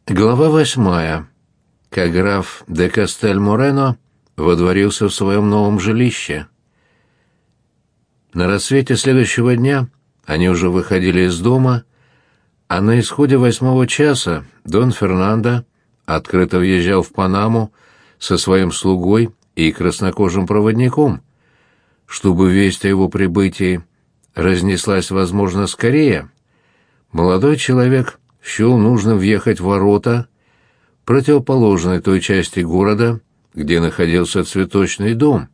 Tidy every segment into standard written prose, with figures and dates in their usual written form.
Глава 8. Как граф де Кастель-Морено водворился в своем новом жилище. На рассвете следующего дня они уже выходили из дома, а на исходе 8 часа Дон Фернандо открыто въезжал в Панаму со своим слугой и краснокожим проводником. Чтобы весть о его прибытии разнеслась, возможно, скорее, молодой человек счел нужным въехать в ворота, противоположной той части города, где находился цветочный дом.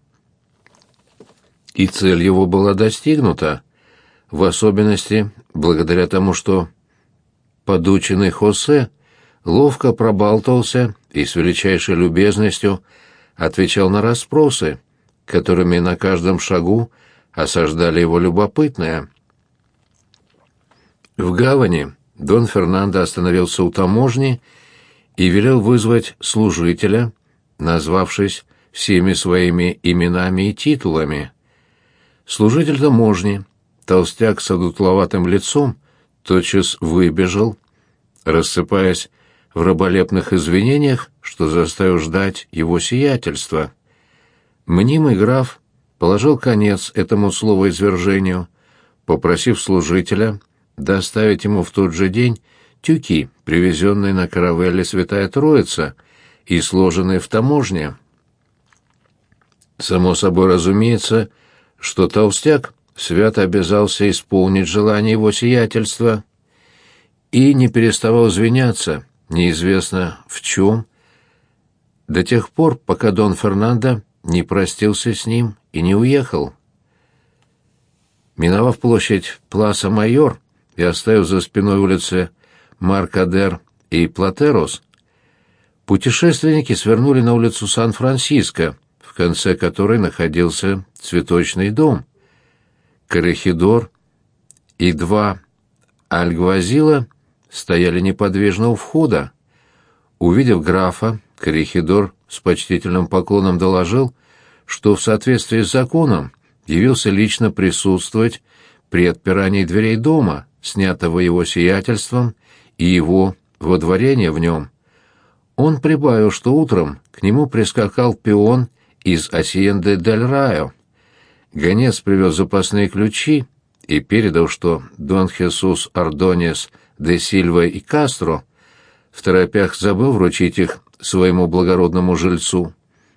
И цель его была достигнута, в особенности благодаря тому, что подученный Хосе ловко пробалтывался и с величайшей любезностью отвечал на расспросы, которыми на каждом шагу осаждали его любопытные. В гавани Дон Фернандо остановился у таможни и велел вызвать служителя, назвавшись всеми своими именами и титулами. Служитель таможни, толстяк с одутловатым лицом, тотчас выбежал, рассыпаясь в раболепных извинениях, что заставил ждать его сиятельства. Мнимый граф положил конец этому словоизвержению, попросив служителя доставить ему в тот же день тюки, привезенные на каравелле Святая Троица и сложенные в таможне. Само собой разумеется, что толстяк свято обязался исполнить желание его сиятельства и не переставал извиняться, неизвестно в чем, до тех пор, пока Дон Фернандо не простился с ним и не уехал. Миновав площадь Пласа-Майор и оставив за спиной улицы Маркадер и Платерос, путешественники свернули на улицу Сан-Франциско, в конце которой находился цветочный дом. Коррехидор и два альгвазила стояли неподвижно у входа. Увидев графа, коррехидор с почтительным поклоном доложил, что в соответствии с законом явился лично присутствовать при отпирании дверей дома, снятого его сиятельством, и его водворения в нем. Он прибавил, что утром к нему прискакал пион из Асьенде-дель-Райо. Гонец привез запасные ключи и передал, что Дон Хесус Ордонес де Сильва и Кастро второпях забыл вручить их своему благородному жильцу.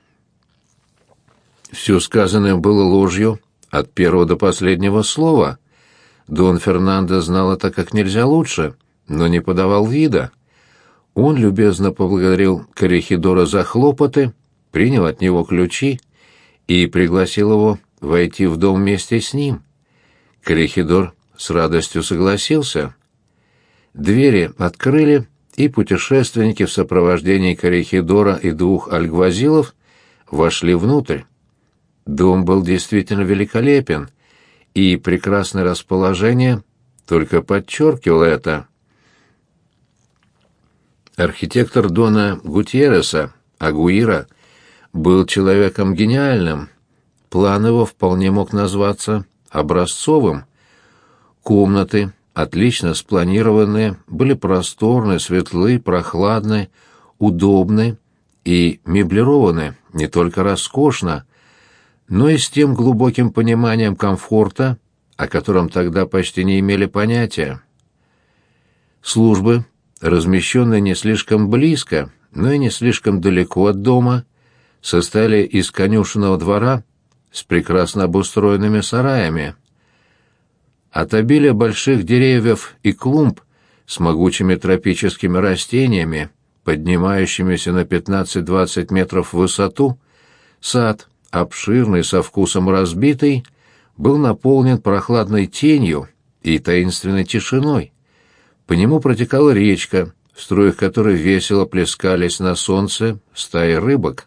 Все сказанное было ложью от первого до последнего слова. Дон Фернандо знал это как нельзя лучше, но не подавал вида. Он любезно поблагодарил коррехидора за хлопоты, принял от него ключи и пригласил его войти в дом вместе с ним. Коррехидор с радостью согласился. Двери открыли, и путешественники в сопровождении коррехидора и двух альгвазилов вошли внутрь. Дом был действительно великолепен, и прекрасное расположение только подчеркивало это. Архитектор Дона Гутьерреса, Агуира, был человеком гениальным. План его вполне мог назваться образцовым. Комнаты, отлично спланированные, были просторны, светлы, прохладны, удобны и меблированы не только роскошно, но и с тем глубоким пониманием комфорта, о котором тогда почти не имели понятия. Службы, размещенные не слишком близко, но и не слишком далеко от дома, состояли из конюшенного двора с прекрасно обустроенными сараями. От обилия больших деревьев и клумб с могучими тропическими растениями, поднимающимися на 15-20 метров в высоту, сад, обширный, со вкусом разбитый, был наполнен прохладной тенью и таинственной тишиной. По нему протекала речка, в струях которой весело плескались на солнце стаи рыбок.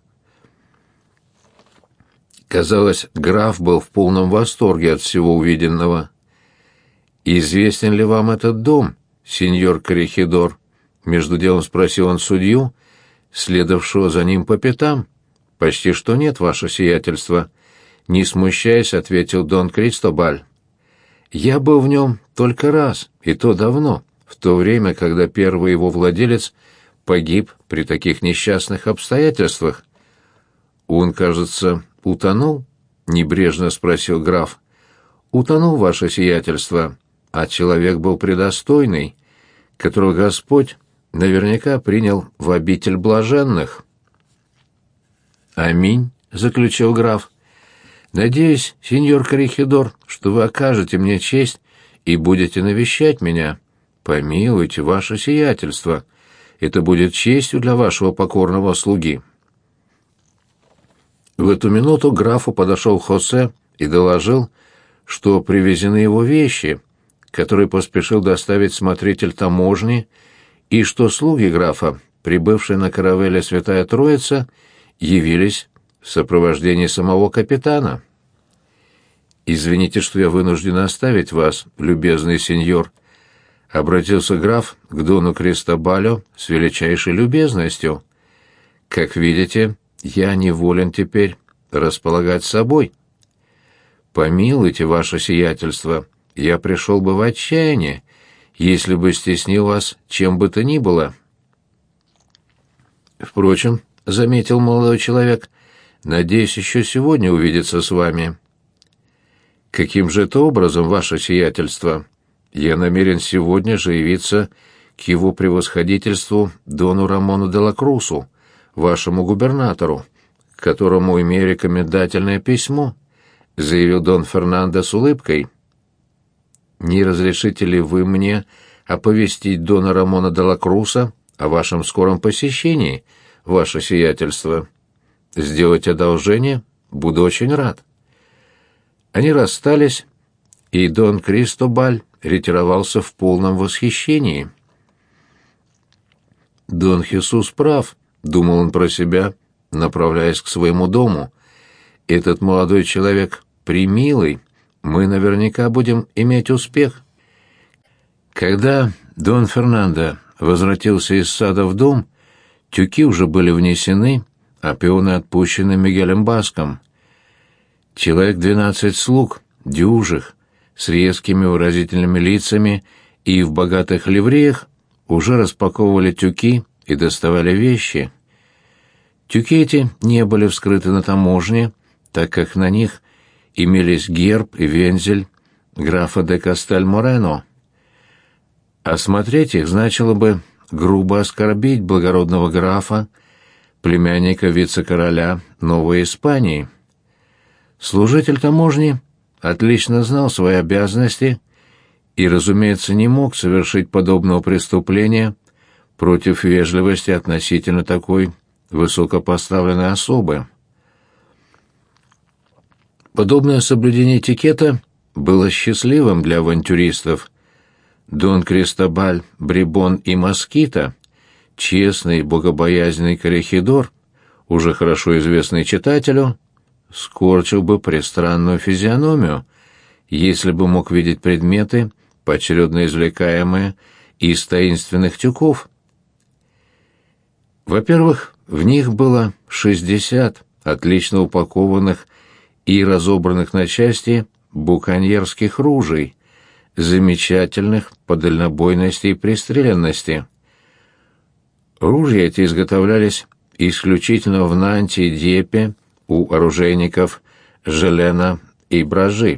Казалось, граф был в полном восторге от всего увиденного. «Известен ли вам этот дом, сеньор коррехидор?» — между делом спросил он судью, следовавшего за ним по пятам. «Почти что нет, ваше сиятельство», — не смущаясь, ответил Дон Кристобаль. «Я был в нем только раз, и то давно, в то время, когда первый его владелец погиб при таких несчастных обстоятельствах? Он, кажется, утонул? Небрежно спросил граф. Утонул, ваше сиятельство, а человек был предостойный, которого Господь наверняка принял в обитель блаженных. Аминь, заключил граф. Надеюсь, сеньор Коррехидор, что вы окажете мне честь и будете навещать меня. Помилуйте, ваше сиятельство. Это будет честью для вашего покорного слуги. В эту минуту к графу подошел Хосе и доложил, что привезены его вещи, которые поспешил доставить смотритель таможни, и что слуги графа, прибывшие на каравелле Святая Троица, явились в сопровождении самого капитана. «Извините, что я вынужден оставить вас, любезный сеньор», — обратился граф к дону Кристобалю с величайшей любезностью. «Как видите, я неволен теперь располагать собой. Помилуйте, ваше сиятельство, я пришел бы в отчаяние, если бы стеснил вас чем бы то ни было». «Впрочем, — заметил молодой человек, — надеюсь еще сегодня увидеться с вами». «Каким же это образом, ваше сиятельство? Я намерен сегодня же явиться к его превосходительству дону Рамону де ла Крусу, вашему губернатору, к которому имею рекомендательное письмо», — заявил дон Фернандо с улыбкой. «Не разрешите ли вы мне оповестить дона Рамона де ла Круса о вашем скором посещении, ваше сиятельство? Сделать одолжение? Буду очень рад». Они расстались, и дон Кристобаль ретировался в полном восхищении. «Дон Хесус прав», — думал он про себя, направляясь к своему дому. «Этот молодой человек премилый, мы наверняка будем иметь успех». Когда дон Фернандо возвратился из сада в дом, тюки уже были внесены, а пионы отпущены Мигелем Баском. Человек 12 слуг, дюжих, с резкими выразительными лицами и в богатых ливреях, уже распаковывали тюки и доставали вещи. Тюки эти не были вскрыты на таможне, так как на них имелись герб и вензель графа де Кастель-Морено. Осмотреть их значило бы грубо оскорбить благородного графа, племянника вице-короля Новой Испании. Служитель таможни отлично знал свои обязанности и, разумеется, не мог совершить подобного преступления против вежливости относительно такой высокопоставленной особы. Подобное соблюдение этикета было счастливым для авантюристов. Дон Кристобаль, Брибон и Москита, честный и богобоязненный Коррехидор, уже хорошо известный читателю, скорчил бы пристранную физиономию, если бы мог видеть предметы, поочередно извлекаемые из таинственных тюков. Во-первых, в них было 60 отлично упакованных и разобранных на части буконьерских ружей, замечательных по дальнобойности и пристреленности. Ружья эти изготовлялись исключительно в Нанте и Дьеппе у оружейников Желена и Бражи.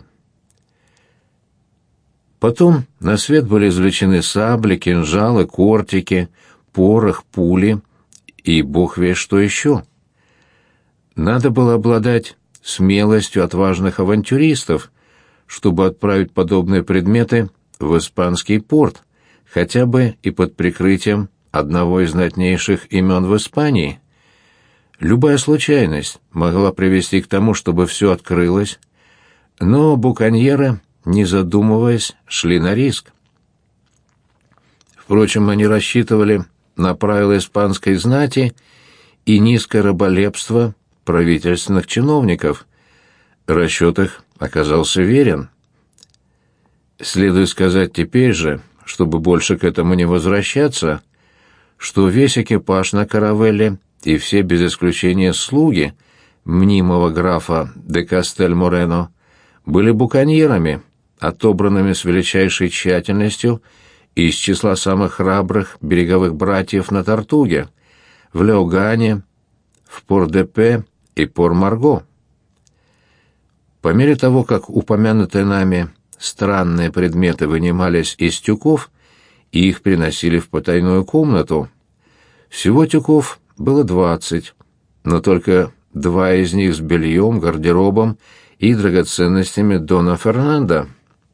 Потом на свет были извлечены сабли, кинжалы, кортики, порох, пули и бог весть что еще. Надо было обладать смелостью отважных авантюристов, чтобы отправить подобные предметы в испанский порт, хотя бы и под прикрытием одного из знатнейших имен в Испании. Любая случайность могла привести к тому, чтобы все открылось, но буконьеры, не задумываясь, шли на риск. Впрочем, они рассчитывали на правила испанской знати и низкое раболепство правительственных чиновников. Расчет их оказался верен. Следует сказать теперь же, чтобы больше к этому не возвращаться, что весь экипаж на каравелле и все без исключения слуги мнимого графа де Кастель-Морено были буконьерами, отобранными с величайшей тщательностью из числа самых храбрых береговых братьев на Тартуге, в Леогане, в Пор-де-Пе и Пор-Марго. По мере того, как упомянутые нами странные предметы вынимались из тюков, и их приносили в потайную комнату, всего тюков было 20, но только 2 из них с бельем, гардеробом и драгоценностями Дона Фернандо.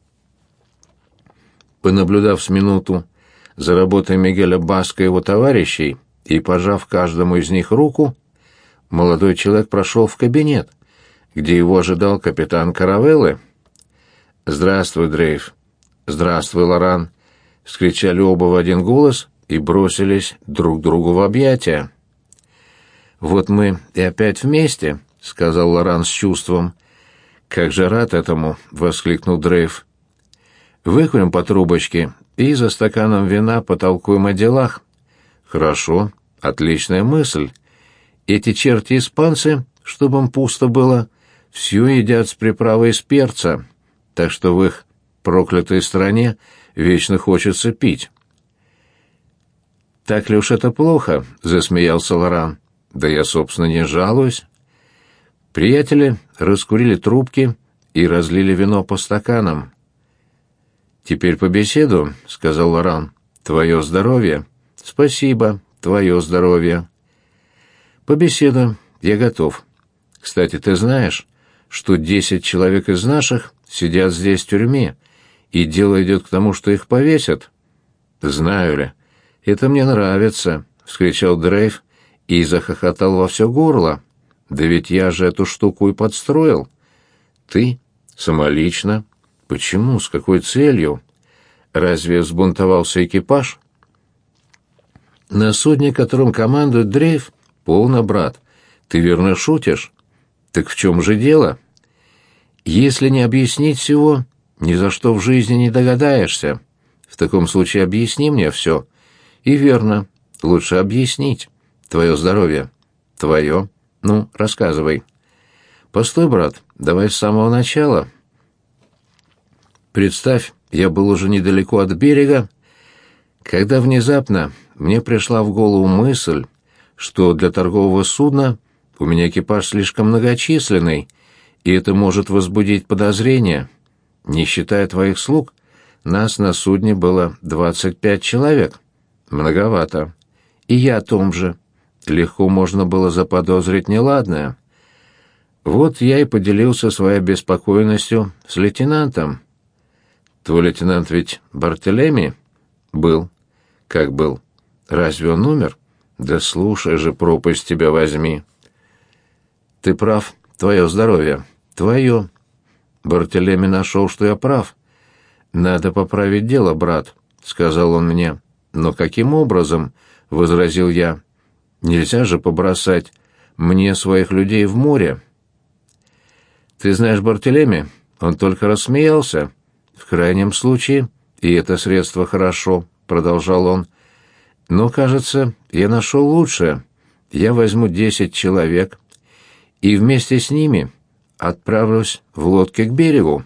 Понаблюдав с минуту за работой Мигеля Баска и его товарищей и пожав каждому из них руку, молодой человек прошел в кабинет, где его ожидал капитан Каравеллы. «Здравствуй, Дрейв!» «Здравствуй, Лоран!» — вскричали оба в один голос и бросились друг другу в объятия. «Вот мы и опять вместе», — сказал Лоран с чувством. «Как же рад этому!» — воскликнул Дрейв. «Выкурим по трубочке и за стаканом вина потолкуем о делах». «Хорошо, отличная мысль. Эти черти-испанцы, чтобы им пусто было, все едят с приправой из перца, так что в их проклятой стране вечно хочется пить». «Так ли уж это плохо?» — засмеялся Лоран. «Да я, собственно, не жалуюсь». Приятели раскурили трубки и разлили вино по стаканам. «Теперь побеседуем», — сказал Лоран. «Твое здоровье». «Спасибо, твое здоровье». «Побеседуем, я готов. Кстати, ты знаешь, что 10 человек из наших сидят здесь в тюрьме, и дело идет к тому, что их повесят?» «Знаю ли. Это мне нравится», — вскричал Дрейв и захохотал во все горло. «Да ведь я же эту штуку и подстроил». «Ты? Самолично? Почему? С какой целью? Разве взбунтовался экипаж?» «На судне, которым командует Дрейв, полно, брат. Ты верно шутишь? Так в чем же дело? Если не объяснить всего, ни за что в жизни не догадаешься. В таком случае объясни мне все». «И верно. Лучше объяснить. Твое здоровье». «Твое? Ну, рассказывай». «Постой, брат, давай с самого начала». Представь, я был уже недалеко от берега, когда внезапно мне пришла в голову мысль, что для торгового судна у меня экипаж слишком многочисленный, и это может возбудить подозрения. Не считая твоих слуг, нас на судне было 25 человек. Многовато. И я о том же. Легко можно было заподозрить неладное. Вот я и поделился своей обеспокоенностью с лейтенантом. Твой лейтенант ведь Бартелеми? Был. Как был? Разве он умер? Да слушай же, пропасть тебя возьми. Ты прав, твое здоровье. Твое. Бартелеми нашел, что я прав. Надо поправить дело, брат, сказал он мне. Но каким образом? Возразил я. Нельзя же побросать мне своих людей в море. Ты знаешь Бартелеми? Он только рассмеялся. В крайнем случае, и это средство хорошо, продолжал он. Но, кажется, я нашел лучшее. Я возьму 10 человек и вместе с ними отправлюсь в лодке к берегу.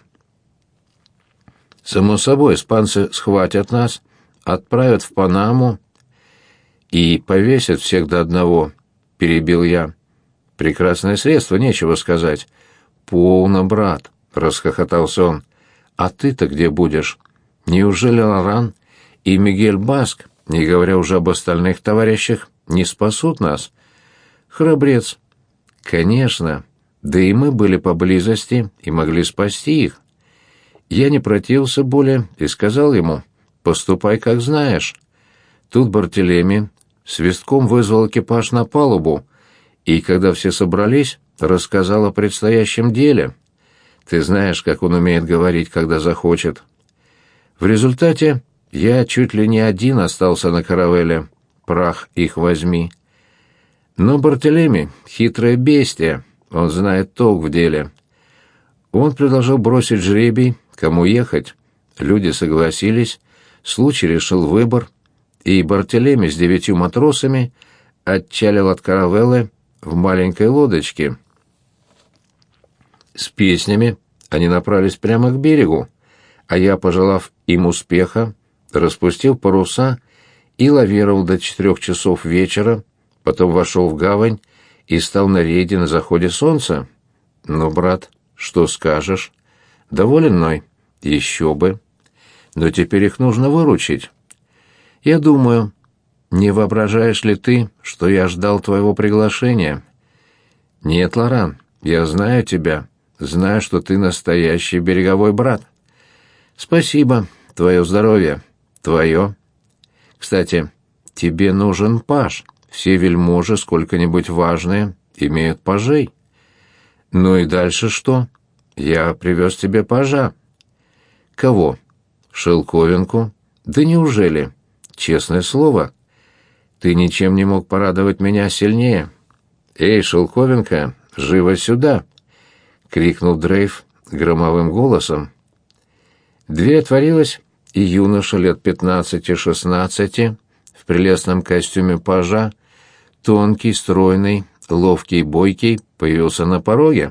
Само собой, испанцы схватят нас, отправят в Панаму и повесят всех до одного, перебил я. Прекрасное средство, нечего сказать. Полно, брат, расхохотался он. А ты-то где будешь? Неужели Лоран и Мигель Баск, не говоря уже об остальных товарищах, не спасут нас? Храбрец. Конечно, да и мы были поблизости и могли спасти их. Я не противился более и сказал ему: «Поступай, как знаешь». Тут Бартелеми свистком вызвал экипаж на палубу, и, когда все собрались, рассказал о предстоящем деле. Ты знаешь, как он умеет говорить, когда захочет. В результате я чуть ли не один остался на каравелле. Прах их возьми. Но Бартелеми — хитрое бестие, он знает толк в деле. Он предложил бросить жребий, кому ехать. Люди согласились, случай решил выбор, и Бартелеми с 9 матросами отчалил от каравеллы в маленькой лодочке. С песнями они направились прямо к берегу, а я, пожелав им успеха, распустил паруса и лавировал до 4 часов вечера, потом вошел в гавань и стал на рейде на заходе солнца. Ну, брат, что скажешь? Доволен мной? Еще бы. Но теперь их нужно выручить. Я думаю, не воображаешь ли ты, что я ждал твоего приглашения? Нет, Лоран, я знаю тебя, знаю, что ты настоящий береговой брат. Спасибо, твое здоровье, твое. Кстати, тебе нужен паж. Все вельможи, сколько-нибудь важные, имеют пажей. Ну и дальше что? Я привез тебе пажа. Кого? Шелковинку? Да неужели? Честное слово. Ты ничем не мог порадовать меня сильнее. Эй, Шелковинка, живо сюда! Крикнул Дрейв громовым голосом. Дверь отворилась, и юноша лет 15-16 в прелестном костюме пажа, тонкий, стройный, ловкий, бойкий, появился на пороге.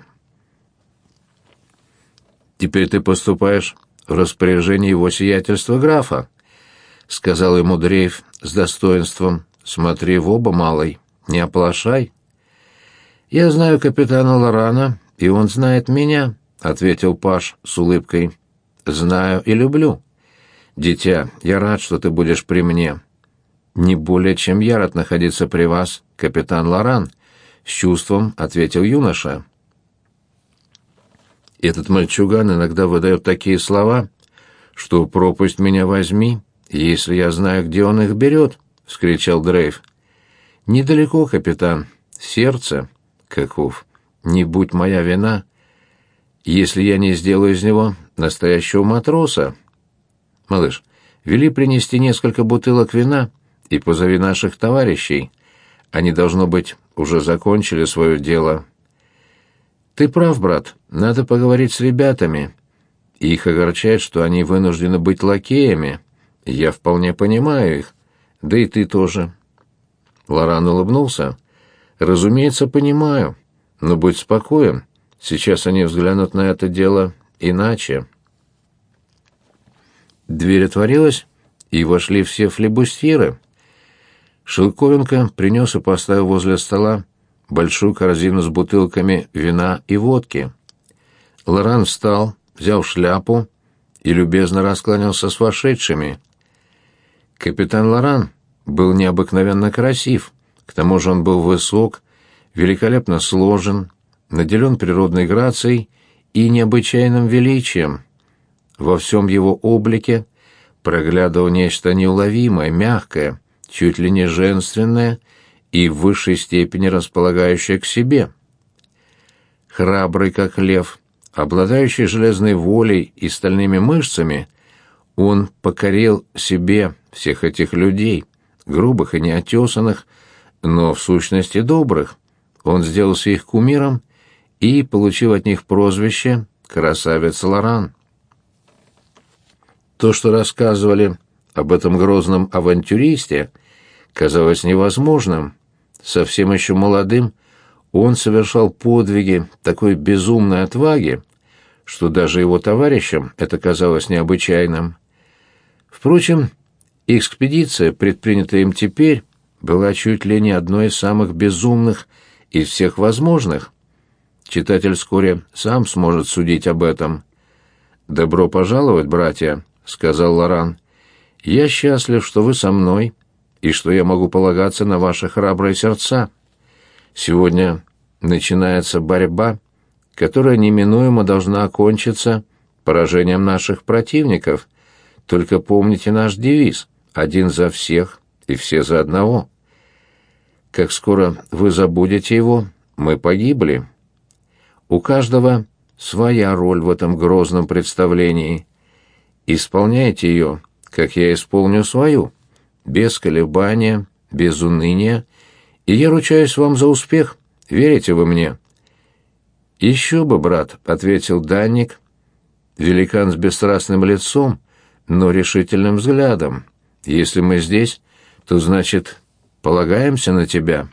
«Теперь ты поступаешь в распоряжение его сиятельства графа», — сказал ему Дрейв с достоинством. «Смотри в оба, малый, не оплошай». «Я знаю капитана Лорана, и он знает меня», — ответил паж с улыбкой. «Знаю и люблю. Дитя, я рад, что ты будешь при мне». «Не более чем я рад находиться при вас, капитан Лоран», — с чувством ответил юноша. «Этот мальчуган иногда выдает такие слова, что пропасть меня возьми, если я знаю, где он их берет», — вскричал Дрейв. «Недалеко, капитан. Сердце. Каков. Не будь моя вина, если я не сделаю из него настоящего матроса. Малыш, вели принести несколько бутылок вина и позови наших товарищей. Они, должно быть, уже закончили свое дело». «Ты прав, брат, надо поговорить с ребятами. Их огорчает, что они вынуждены быть лакеями. Я вполне понимаю их. Да и ты тоже». Лоран улыбнулся. «Разумеется, понимаю. Но будь спокоен. Сейчас они взглянут на это дело иначе». Дверь отворилась, и вошли все флебустьеры. Шелковинка принес и поставил возле стола большую корзину с бутылками вина и водки. Лоран встал, взял шляпу и любезно раскланялся с вошедшими. Капитан Лоран был необыкновенно красив, к тому же он был высок, великолепно сложен, наделен природной грацией и необычайным величием. Во всем его облике проглядывало нечто неуловимое, мягкое, чуть ли не женственное и в высшей степени располагающее к себе. Храбрый, как лев, обладающий железной волей и стальными мышцами, он покорил себе всех этих людей, грубых и неотесанных, но в сущности добрых. Он сделался их кумиром и получил от них прозвище «Красавец Лоран». То, что рассказывали об этом грозном авантюристе, казалось невозможным. Совсем еще молодым он совершал подвиги такой безумной отваги, что даже его товарищам это казалось необычайным. Впрочем, экспедиция, предпринятая им теперь, была чуть ли не одной из самых безумных из всех возможных. Читатель вскоре сам сможет судить об этом. «Добро пожаловать, братья», — сказал Лоран. «Я счастлив, что вы со мной, и что я могу полагаться на ваши храбрые сердца. Сегодня начинается борьба, которая неминуемо должна окончиться поражением наших противников. Только помните наш девиз: один за всех и все за одного. Как скоро вы забудете его, мы погибли. У каждого своя роль в этом грозном представлении. Исполняйте ее, как я исполню свою, без колебания, без уныния, и я ручаюсь вам за успех. Верите вы мне?» «Еще бы, брат», — ответил Данник, великан с бесстрастным лицом, но решительным взглядом. «Если мы здесь, то, значит, полагаемся на тебя».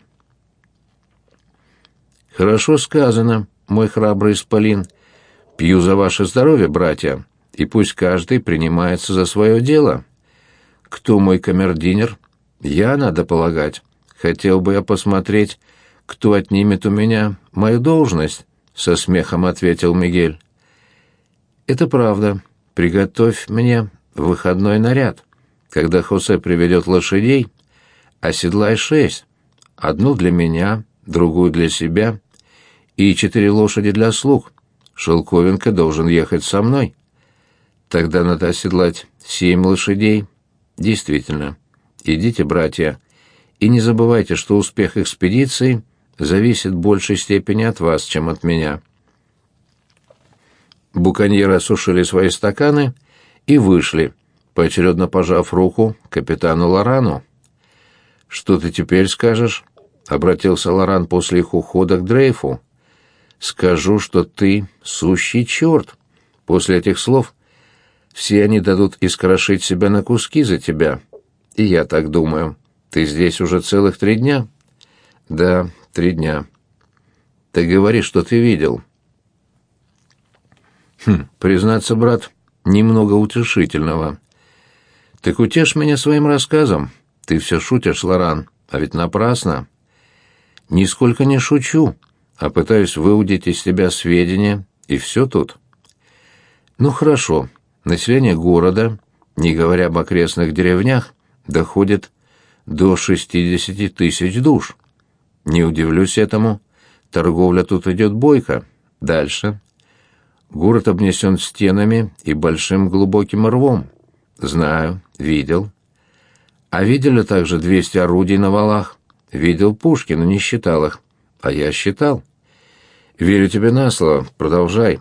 «Хорошо сказано, мой храбрый исполин. Пью за ваше здоровье, братья, и пусть каждый принимается за свое дело. кто мой камердинер? Я, надо полагать. Хотел бы я посмотреть, кто отнимет у меня мою должность, со смехом ответил Мигель. Это правда. Приготовь мне выходной наряд. Когда Хосе приведет лошадей, оседлай 6. Одну для меня, другую для себя и 4 лошади для слуг. Шелковенко должен ехать со мной. Тогда надо оседлать 7 лошадей. Действительно. Идите, братья, и не забывайте, что успех экспедиции зависит в большей степени от вас, чем от меня. Буконьеры осушили свои стаканы и вышли, поочередно пожав руку капитану Лорану. «Что ты теперь скажешь?» — обратился Лоран после их ухода к Дрейфу. «Скажу, что ты сущий черт. После этих слов все они дадут искрошить себя на куски за тебя. И я так думаю. Ты здесь уже целых 3 дня?» «Да, 3 дня». «Ты говоришь, что ты видел». Признаться, брат, немного утешительного. Так утешь меня своим рассказом. Ты все шутишь, Лоран, а ведь напрасно. Нисколько не шучу, а пытаюсь выудить из тебя сведения, и все тут. Ну хорошо, население города, не говоря об окрестных деревнях, доходит до 60 тысяч душ. Не удивлюсь этому. Торговля тут идет бойко. Дальше. Город обнесен стенами и большим глубоким рвом. Знаю, видел. А видели также 200 орудий на валах. Видел пушки, но не считал их. А я считал. Верю тебе на слово, продолжай.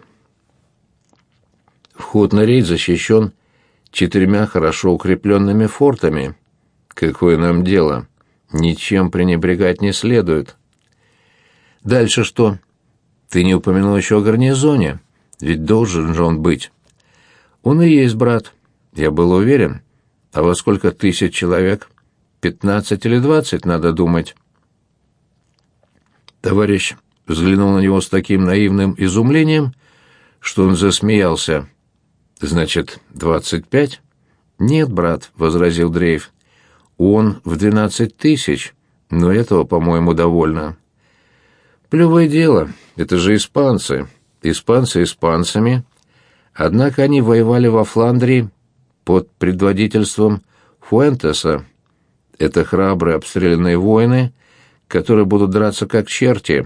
Вход на рейд защищен 4 хорошо укрепленными фортами. Какое нам дело? Ничем пренебрегать не следует. Дальше что? Ты не упомянул еще о гарнизоне. Ведь должен же он быть. Он и есть, брат. Я был уверен. А во сколько тысяч человек? 15 или 20, надо думать. Товарищ взглянул на него с таким наивным изумлением, что он засмеялся. Значит, 25? Нет, брат, возразил Дрейф. Он в 12 тысяч, но этого, по-моему, довольно. Плевое дело, это же испанцы. Испанцы испанцами, однако они воевали во Фландрии под предводительством Фуэнтеса. Это храбрые обстрелянные воины, которые будут драться как черти.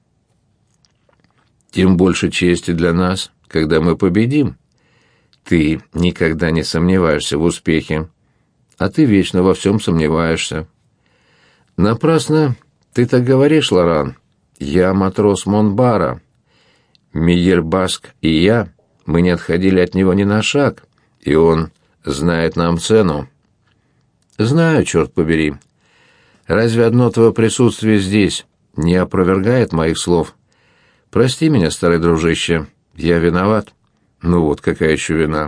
Тем больше чести для нас, когда мы победим. Ты никогда не сомневаешься в успехе, а ты вечно во всем сомневаешься. Напрасно ты так говоришь, Лоран. Я матрос Монбара. Мигель Баск и я, мы не отходили от него ни на шаг, и он знает нам цену. Знаю, черт побери. Разве одно твое присутствие здесь не опровергает моих слов? Прости меня, старый дружище, я виноват. Ну вот, какая еще вина?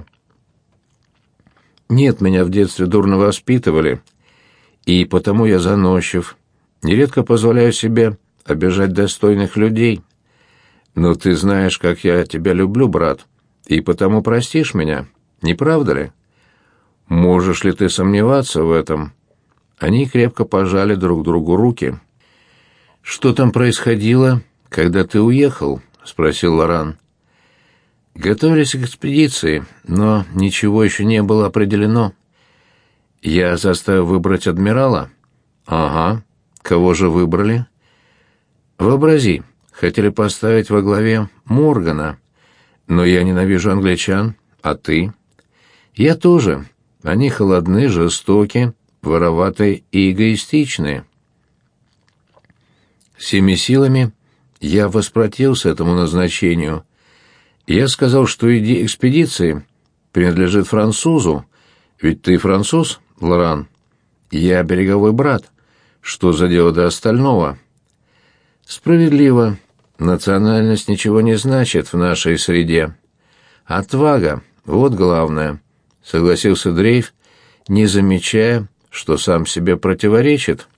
Нет, меня в детстве дурно воспитывали, и потому я заносчив. Нередко позволяю себе обижать достойных людей. Но ты знаешь, как я тебя люблю, брат, и потому простишь меня, не правда ли? Можешь ли ты сомневаться в этом? Они крепко пожали друг другу руки. Что там происходило, когда ты уехал? Спросил Лоран. Готовились к экспедиции, но ничего еще не было определено. Я заставил выбрать адмирала. Ага. Кого же выбрали? Вообрази. Хотели поставить во главе Моргана. Но я ненавижу англичан, а ты? Я тоже. Они холодны, жестоки, вороватые и эгоистичные. Всеми силами я воспротивился этому назначению. Я сказал, что идея экспедиции принадлежит французу, ведь ты француз, Лоран. Я береговой брат. Что за дело до остального? Справедливо. Национальность ничего не значит в нашей среде. Отвага — вот главное, — согласился Дрейф, не замечая, что сам себе противоречит.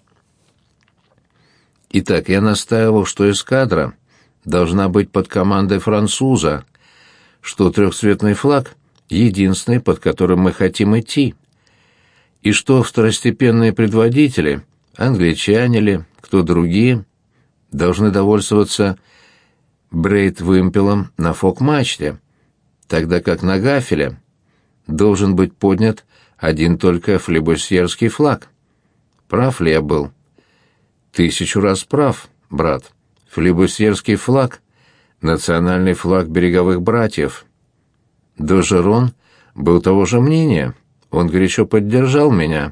Итак, я настаивал, что эскадра должна быть под командой француза, что трехцветный флаг — единственный, под которым мы хотим идти. и что второстепенные предводители, англичане ли, кто другие, должны довольствоваться брейт-вымпелом на фок-мачте, тогда как на гафеле должен быть поднят один только флибустьерский флаг. Прав ли я был? 1000 раз прав, брат. Флибустьерский флаг — национальный флаг береговых братьев. Д'Ожерон был того же мнения, он горячо поддержал меня.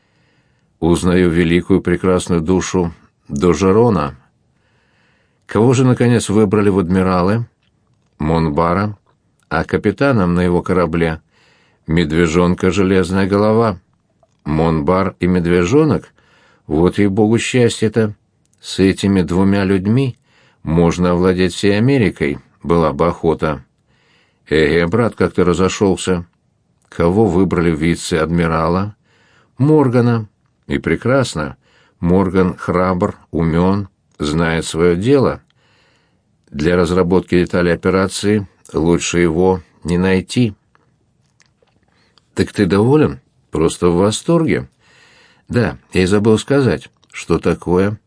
Узнаю великую прекрасную душу Д'Ожерона. Кого же, наконец, выбрали в адмиралы? Монбара, а капитаном на его корабле — медвежонка Железная голова. Монбар и медвежонок? Вот ей-богу счастье-то! С этими двумя людьми можно овладеть всей Америкой, была бы охота. Брат, как ты разошелся. Кого выбрали в вице-адмирала? Моргана. И прекрасно. Морган храбр, умен, знает свое дело. Для разработки деталей операции лучше его не найти. Так ты доволен? Просто в восторге? Да, я и забыл сказать. Что такое?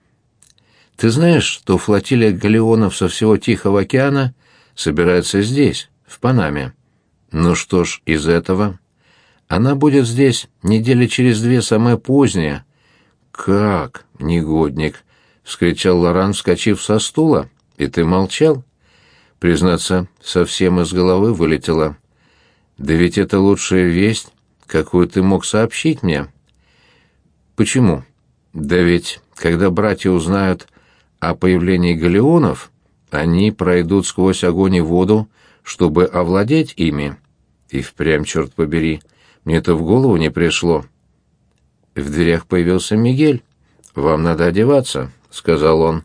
Ты знаешь, что флотилия галеонов со всего Тихого океана собирается здесь, в Панаме? Ну что ж, из этого... Она будет здесь недели через 2, самое позднее. Как, негодник! — вскричал Лоран, вскочив со стула. И ты молчал? Признаться, совсем из головы вылетело. Да ведь это лучшая весть, какую ты мог сообщить мне. Почему? Да ведь, когда братья узнают о появлении галеонов, они пройдут сквозь огонь и воду, чтобы овладеть ими. И впрямь, черт побери, мне это в голову не пришло. В дверях появился Мигель. «Вам надо одеваться», — сказал он.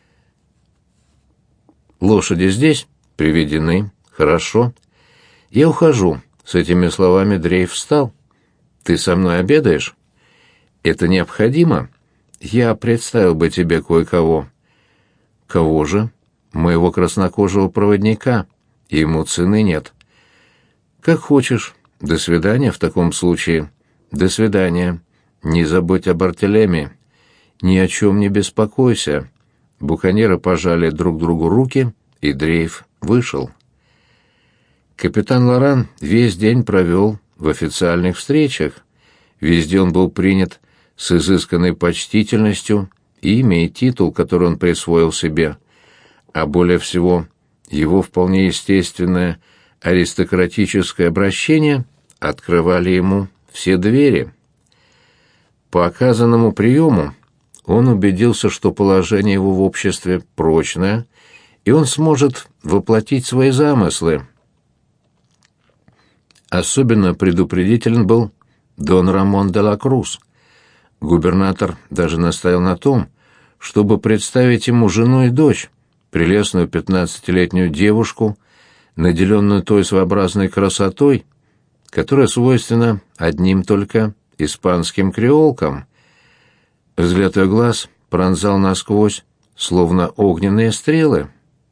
«Лошади здесь? Приведены. Хорошо. Я ухожу». С этими словами Дрейф встал. «Ты со мной обедаешь?» «Это необходимо. Я представил бы тебе кое-кого». «Кого же?» «Моего краснокожего проводника. Ему цены нет». «Как хочешь. До свидания в таком случае». «До свидания. Не забудь об Артелеме. Ни о чем не беспокойся». Буконьеры пожали друг другу руки, и Дрейф вышел. Капитан Лоран весь день провел в официальных встречах. Везде он был принят с изысканной почтительностью, имя и титул, который он присвоил себе, а более всего его вполне естественное аристократическое обращение открывали ему все двери. По оказанному приему он убедился, что положение его в обществе прочное, и он сможет воплотить свои замыслы. Особенно предупредителен был Дон Рамон де ла Круз. Губернатор даже настоял на том, чтобы представить ему жену и дочь, прелестную 15-летнюю девушку, наделенную той своеобразной красотой, которая свойственна одним только испанским креолкам. Взгляд ее глаз пронзал насквозь, словно огненные стрелы.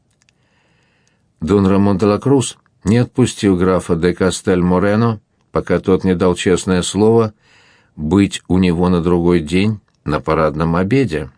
Дон Рамон де ла Круз не отпустил графа де Кастель-Морено, пока тот не дал честное слово быть у него на другой день на парадном обеде.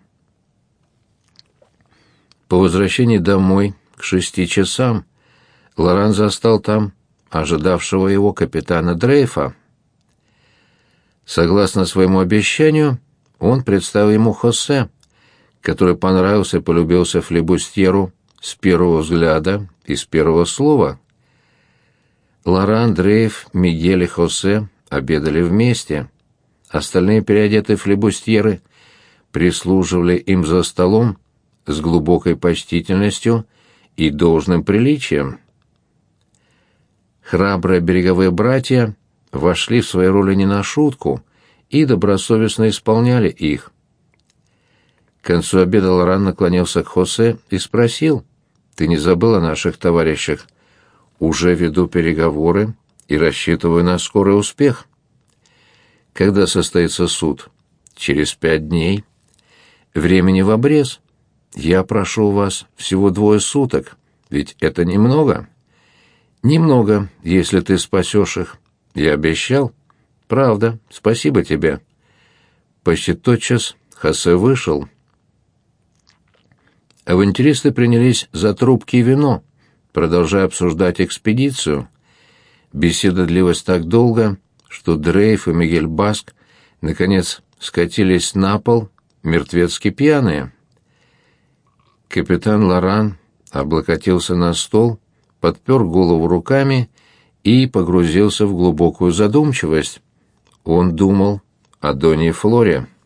По возвращении домой к 6 часам Лоран застал там ожидавшего его капитана Дрейфа. Согласно своему обещанию, он представил ему Хосе, который понравился и полюбился флибустьеру с первого взгляда и с первого слова. Лоран, Дрейф, Мигель и Хосе обедали вместе. Остальные переодетые флибустьеры прислуживали им за столом с глубокой почтительностью и должным приличием. Храбрые береговые братья вошли в свои роли не на шутку и добросовестно исполняли их. К концу обеда Лоран наклонился к Хосе и спросил: «Ты не забыл о наших товарищах? Уже веду переговоры и рассчитываю на скорый успех». «Когда состоится суд?» «Через 5 дней». «Времени в обрез. Я прошу у вас всего 2 суток, ведь это немного». «Немного, если ты спасешь их. Я обещал». «Правда, спасибо тебе». Почти тотчас Хосе вышел. Авантюристы принялись за трубки и вино, продолжая обсуждать экспедицию. Беседа длилась так долго, что Дрейф и Мигель Баск наконец скатились на пол, мертвецки пьяные. Капитан Лоран облокотился на стол, подпер голову руками и погрузился в глубокую задумчивость. Он думал о Доне и Флоре.